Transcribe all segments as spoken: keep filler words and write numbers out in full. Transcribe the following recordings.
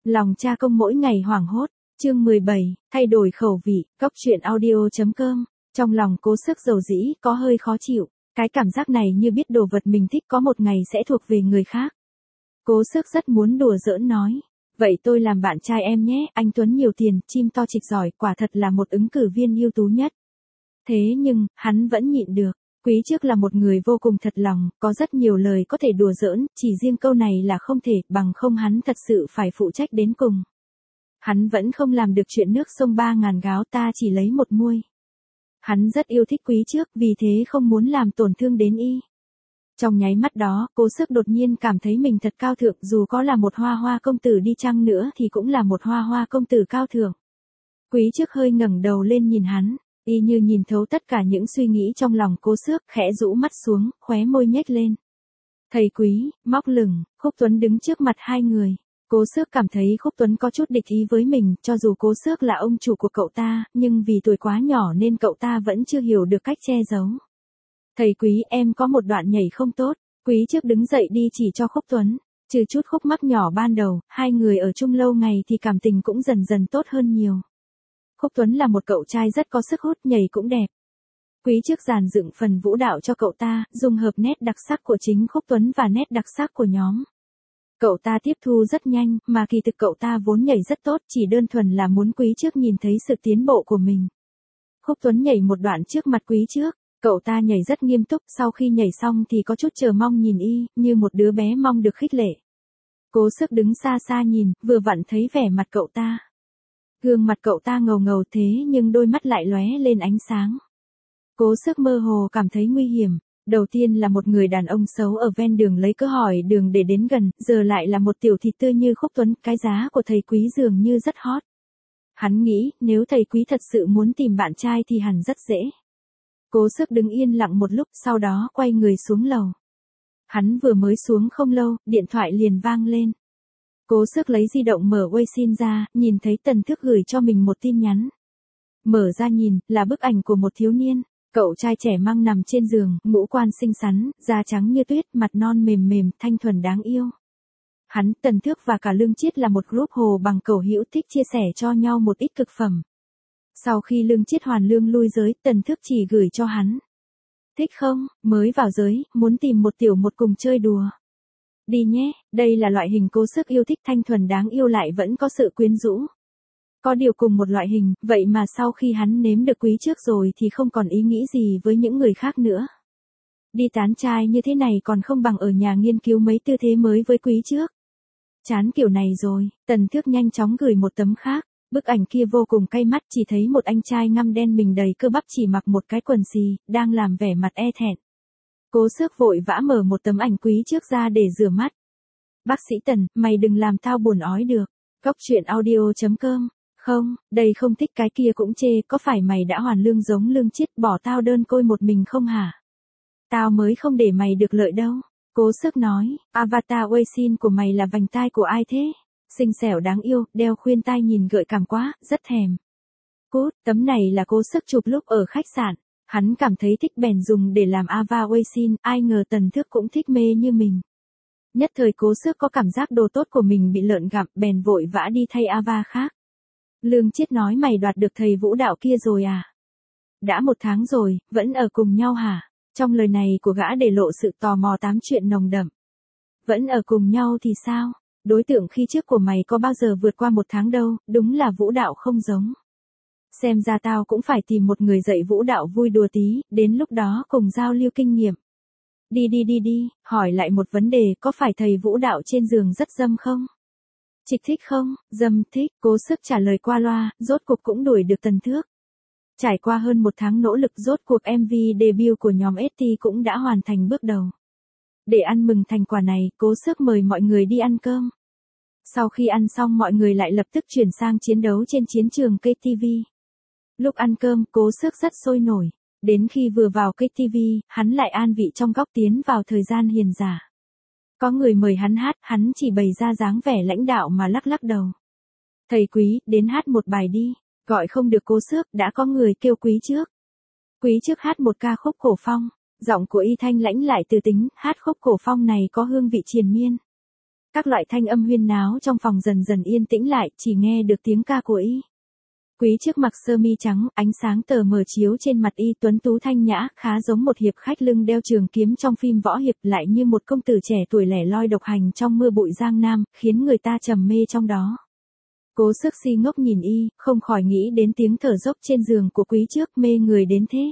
Lòng cha công mỗi ngày hoảng hốt, chương mười bảy, thay đổi khẩu vị, cốc truyện audio.com, trong lòng Cố Sức dầu dĩ, có hơi khó chịu, cái cảm giác này như biết đồ vật mình thích có một ngày sẽ thuộc về người khác. Cố Sức rất muốn đùa giỡn nói, vậy tôi làm bạn trai em nhé, anh Tuấn nhiều tiền, chim to trịch giỏi, quả thật là một ứng cử viên ưu tú nhất. Thế nhưng, hắn vẫn nhịn được. Quý Trước là một người vô cùng thật lòng, có rất nhiều lời có thể đùa giỡn, chỉ riêng câu này là không thể, bằng không hắn thật sự phải phụ trách đến cùng. Hắn vẫn không làm được chuyện nước sông ba ngàn gáo ta chỉ lấy một muôi. Hắn rất yêu thích Quý Trước, vì thế không muốn làm tổn thương đến y. Trong nháy mắt đó, Cố Sức đột nhiên cảm thấy mình thật cao thượng, dù có là một hoa hoa công tử đi chăng nữa thì cũng là một hoa hoa công tử cao thượng. Quý Trước hơi ngẩng đầu lên nhìn hắn. Y như nhìn thấu tất cả những suy nghĩ trong lòng Cố Sức, khẽ rũ mắt xuống, khóe môi nhếch lên. Thầy Quý, móc lửng, Khúc Tuấn đứng trước mặt hai người. Cố Sức cảm thấy Khúc Tuấn có chút địch ý với mình, cho dù Cố Sức là ông chủ của cậu ta, nhưng vì tuổi quá nhỏ nên cậu ta vẫn chưa hiểu được cách che giấu. Thầy Quý, em có một đoạn nhảy không tốt. Quý Trước đứng dậy đi chỉ cho Khúc Tuấn. Trừ chút khúc mắc nhỏ ban đầu, hai người ở chung lâu ngày thì cảm tình cũng dần dần tốt hơn nhiều. Khúc Tuấn là một cậu trai rất có sức hút, nhảy cũng đẹp. Quý Trước dàn dựng phần vũ đạo cho cậu ta, dung hợp nét đặc sắc của chính Khúc Tuấn và nét đặc sắc của nhóm. Cậu ta tiếp thu rất nhanh, mà kỳ thực cậu ta vốn nhảy rất tốt, chỉ đơn thuần là muốn Quý Trước nhìn thấy sự tiến bộ của mình. Khúc Tuấn nhảy một đoạn trước mặt Quý Trước, cậu ta nhảy rất nghiêm túc, sau khi nhảy xong thì có chút chờ mong nhìn y, như một đứa bé mong được khích lệ. Cố Sức đứng xa xa nhìn, vừa vặn thấy vẻ mặt cậu ta. Gương mặt cậu ta ngầu ngầu thế nhưng đôi mắt lại lóe lên ánh sáng. Cố Sức mơ hồ cảm thấy nguy hiểm. Đầu tiên là một người đàn ông xấu ở ven đường lấy cớ hỏi đường để đến gần, giờ lại là một tiểu thịt tươi như Khúc Tuấn, cái giá của thầy Quý dường như rất hot. Hắn nghĩ, nếu thầy Quý thật sự muốn tìm bạn trai thì hẳn rất dễ. Cố Sức đứng yên lặng một lúc, sau đó quay người xuống lầu. Hắn vừa mới xuống không lâu, điện thoại liền vang lên. Cố Sức lấy di động mở Weixin ra, nhìn thấy Tần Thước gửi cho mình một tin nhắn. Mở ra nhìn, là bức ảnh của một thiếu niên. Cậu trai trẻ măng nằm trên giường, ngũ quan xinh xắn, da trắng như tuyết, mặt non mềm mềm, thanh thuần đáng yêu. Hắn, Tần Thước và cả Lương Chiết là một group hồ bằng cầu hữu thích chia sẻ cho nhau một ít cực phẩm. Sau khi Lương Chiết hoàn lương lui giới, Tần Thước chỉ gửi cho hắn. Thích không, mới vào giới, muốn tìm một tiểu một cùng chơi đùa. Đi nhé, đây là loại hình Cố Sức yêu thích, thanh thuần đáng yêu lại vẫn có sự quyến rũ. Có điều cùng một loại hình, vậy mà sau khi hắn nếm được Quý Trước rồi thì không còn ý nghĩ gì với những người khác nữa. Đi tán trai như thế này còn không bằng ở nhà nghiên cứu mấy tư thế mới với Quý Trước. Chán kiểu này rồi, Tần Thước nhanh chóng gửi một tấm khác. Bức ảnh kia vô cùng cay mắt, chỉ thấy một anh trai ngăm đen mình đầy cơ bắp chỉ mặc một cái quần xì, đang làm vẻ mặt e thẹn. Cố Sức vội vã mở một tấm ảnh Quý Trước ra để rửa mắt. Bác sĩ Tần, mày đừng làm tao buồn ói được. Cốc truyện audio.com. Không, đây không thích cái kia cũng chê, có phải mày đã hoàn lương giống Lương Chiết bỏ tao đơn côi một mình không hả? Tao mới không để mày được lợi đâu. Cố Sức nói, avatar Weixin của mày là vành tai của ai thế? Xinh xẻo đáng yêu, đeo khuyên tai nhìn gợi cảm quá, rất thèm. Cút, tấm này là Cố Sức chụp lúc ở khách sạn. Hắn cảm thấy thích bèn dùng để làm avatar Weixin, ai ngờ Tần Thước cũng thích mê như mình. Nhất thời Cố Sức có cảm giác đồ tốt của mình bị lợn gặm, bèn vội vã đi thay avatar khác. Lương Chiết nói mày đoạt được thầy vũ đạo kia rồi à? Đã một tháng rồi, vẫn ở cùng nhau hả? Trong lời này của gã để lộ sự tò mò tám chuyện nồng đậm. Vẫn ở cùng nhau thì sao? Đối tượng khi trước của mày có bao giờ vượt qua một tháng đâu, đúng là vũ đạo không giống. Xem ra tao cũng phải tìm một người dạy vũ đạo vui đùa tí, đến lúc đó cùng giao lưu kinh nghiệm. Đi đi đi đi, hỏi lại một vấn đề, có phải thầy vũ đạo trên giường rất dâm không? Trịch thích không? Dâm thích. Cố Sức trả lời qua loa, rốt cuộc cũng đuổi được Tần Thước. Trải qua hơn một tháng nỗ lực, rốt cuộc em vê debut của nhóm ét tê cũng đã hoàn thành bước đầu. Để ăn mừng thành quả này, Cố Sức mời mọi người đi ăn cơm. Sau khi ăn xong mọi người lại lập tức chuyển sang chiến đấu trên chiến trường ca tê vê. Lúc ăn cơm, Cố Sức rất sôi nổi. Đến khi vừa vào ca tê vê, hắn lại an vị trong góc tiến vào thời gian hiền giả. Có người mời hắn hát, hắn chỉ bày ra dáng vẻ lãnh đạo mà lắc lắc đầu. Thầy Quý, đến hát một bài đi. Gọi không được Cố Sức, đã có người kêu Quý Trước. Quý Trước hát một ca khúc cổ phong. Giọng của y thanh lãnh lại từ tính, hát khúc cổ phong này có hương vị triền miên. Các loại thanh âm huyên náo trong phòng dần dần yên tĩnh lại, chỉ nghe được tiếng ca của y. Quý trước mặc sơ mi trắng, ánh sáng tờ mờ chiếu trên mặt y tuấn tú thanh nhã, khá giống một hiệp khách lưng đeo trường kiếm trong phim võ hiệp, lại như một công tử trẻ tuổi lẻ loi độc hành trong mưa bụi Giang Nam, khiến người ta trầm mê trong đó. Cố Sức si ngốc nhìn y, không khỏi nghĩ đến tiếng thở dốc trên giường của Quý trước, mê người đến thế.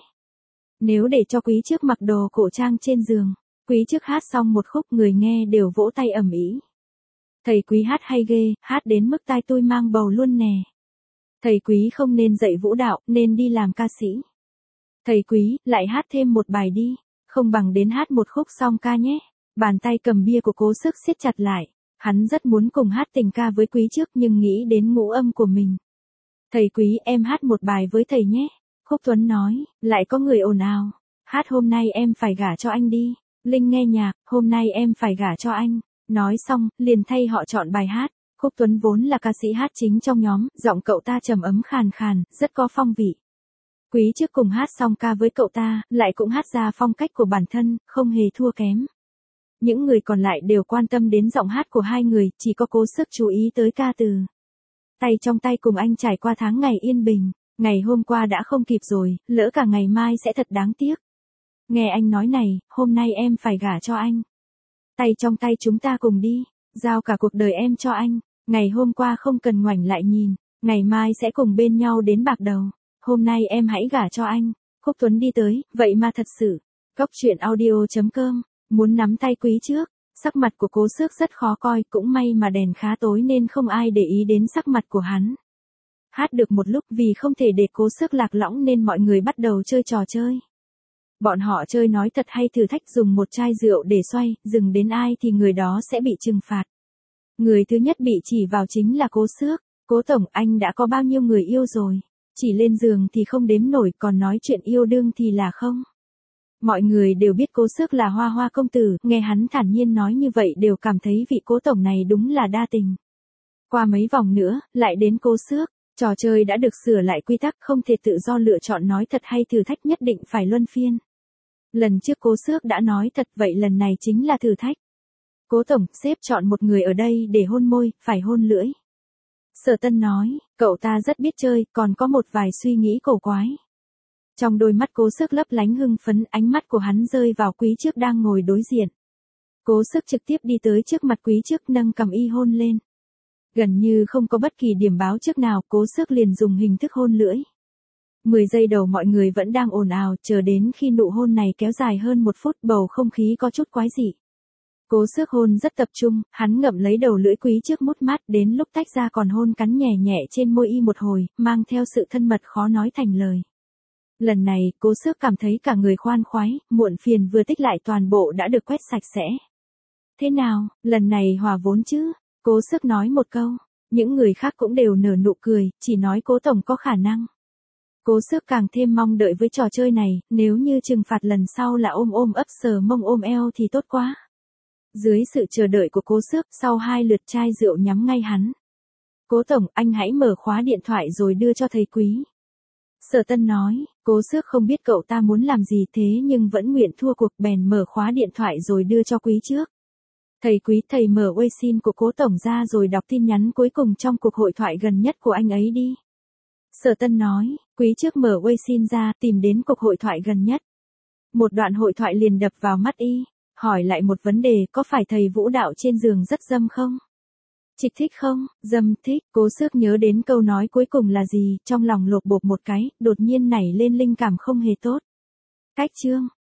Nếu để cho Quý trước mặc đồ cổ trang trên giường, Quý trước hát xong một khúc người nghe đều vỗ tay ầm ĩ. Thầy Quý hát hay ghê, hát đến mức tai tôi mang bầu luôn nè. Thầy Quý không nên dạy vũ đạo, nên đi làm ca sĩ. Thầy Quý, lại hát thêm một bài đi, không bằng đến hát một khúc song ca nhé. Bàn tay cầm bia của Cố Sức siết chặt lại, hắn rất muốn cùng hát tình ca với Quý trước nhưng nghĩ đến ngũ âm của mình. Thầy Quý, em hát một bài với thầy nhé. Khúc Tuấn nói, lại có người ồn ào. Hát hôm nay em phải gả cho anh đi. Linh nghe nhạc, hôm nay em phải gả cho anh. Nói xong, liền thay họ chọn bài hát. Khúc Tuấn vốn là ca sĩ hát chính trong nhóm, giọng cậu ta trầm ấm khàn khàn, rất có phong vị. Quý trước cùng hát xong ca với cậu ta, lại cũng hát ra phong cách của bản thân, không hề thua kém. Những người còn lại đều quan tâm đến giọng hát của hai người, chỉ có Cố Sức chú ý tới ca từ. Tay trong tay cùng anh trải qua tháng ngày yên bình, ngày hôm qua đã không kịp rồi, lỡ cả ngày mai sẽ thật đáng tiếc. Nghe anh nói này, hôm nay em phải gả cho anh. Tay trong tay chúng ta cùng đi, giao cả cuộc đời em cho anh. Ngày hôm qua không cần ngoảnh lại nhìn, ngày mai sẽ cùng bên nhau đến bạc đầu. Hôm nay em hãy gả cho anh. Khúc Tuấn đi tới, vậy mà thật sự. Cốc truyện audio chấm com, muốn nắm tay Quý trước. Sắc mặt của Cố Sức rất khó coi, cũng may mà đèn khá tối nên không ai để ý đến sắc mặt của hắn. Hát được một lúc vì không thể để Cố Sức lạc lõng nên mọi người bắt đầu chơi trò chơi. Bọn họ chơi nói thật hay thử thách dùng một chai rượu để xoay, dừng đến ai thì người đó sẽ bị trừng phạt. Người thứ nhất bị chỉ vào chính là Cố Sức. Cố tổng, anh đã có bao nhiêu người yêu rồi? Chỉ lên giường thì không đếm nổi, còn nói chuyện yêu đương thì là không. Mọi người đều biết Cố Sức là hoa hoa công tử, nghe hắn thản nhiên nói như vậy đều cảm thấy vị Cố tổng này đúng là đa tình. Qua mấy vòng nữa, lại đến Cố Sức. Trò chơi đã được sửa lại quy tắc, không thể tự do lựa chọn nói thật hay thử thách, nhất định phải luân phiên. Lần trước Cố Sức đã nói thật, vậy lần này chính là thử thách. Cố tổng, sếp chọn một người ở đây để hôn môi, phải hôn lưỡi. Sở Tân nói, cậu ta rất biết chơi, còn có một vài suy nghĩ cổ quái. Trong đôi mắt Cố Sức lấp lánh hưng phấn, ánh mắt của hắn rơi vào Quý trước đang ngồi đối diện. Cố Sức trực tiếp đi tới trước mặt Quý trước, nâng cằm y hôn lên. Gần như không có bất kỳ điểm báo trước nào, Cố Sức liền dùng hình thức hôn lưỡi. Mười giây đầu mọi người vẫn đang ồn ào, chờ đến khi nụ hôn này kéo dài hơn một phút, bầu không khí có chút quái dị. Cố Sức hôn rất tập trung, hắn ngậm lấy đầu lưỡi Quý trước mút mát, đến lúc tách ra còn hôn cắn nhẹ nhẹ trên môi y một hồi, mang theo sự thân mật khó nói thành lời. Lần này, Cố Sức cảm thấy cả người khoan khoái, muộn phiền vừa tích lại toàn bộ đã được quét sạch sẽ. Thế nào, lần này hòa vốn chứ? Cố Sức nói một câu, những người khác cũng đều nở nụ cười, chỉ nói Cố tổng có khả năng. Cố Sức càng thêm mong đợi với trò chơi này, nếu như trừng phạt lần sau là ôm ôm ấp sờ mông ôm eo thì tốt quá. Dưới sự chờ đợi của Cố Sức, sau hai lượt chai rượu nhắm ngay hắn. Cố tổng, anh hãy mở khóa điện thoại rồi đưa cho thầy Quý. Sở Tân nói, Cố Sức không biết cậu ta muốn làm gì thế nhưng vẫn nguyện thua cuộc, bèn mở khóa điện thoại rồi đưa cho Quý trước. Thầy Quý, thầy mở Weixin của Cố tổng ra rồi đọc tin nhắn cuối cùng trong cuộc hội thoại gần nhất của anh ấy đi. Sở Tân nói, Quý trước mở Weixin ra, tìm đến cuộc hội thoại gần nhất. Một đoạn hội thoại liền đập vào mắt y, hỏi lại một vấn đề, có phải thầy vũ đạo trên giường rất dâm không? Trịch thích không? Dâm thích. Cố Sức nhớ đến câu nói cuối cùng là gì, trong lòng lột bột một cái, đột nhiên nảy lên linh cảm không hề tốt. Cách chương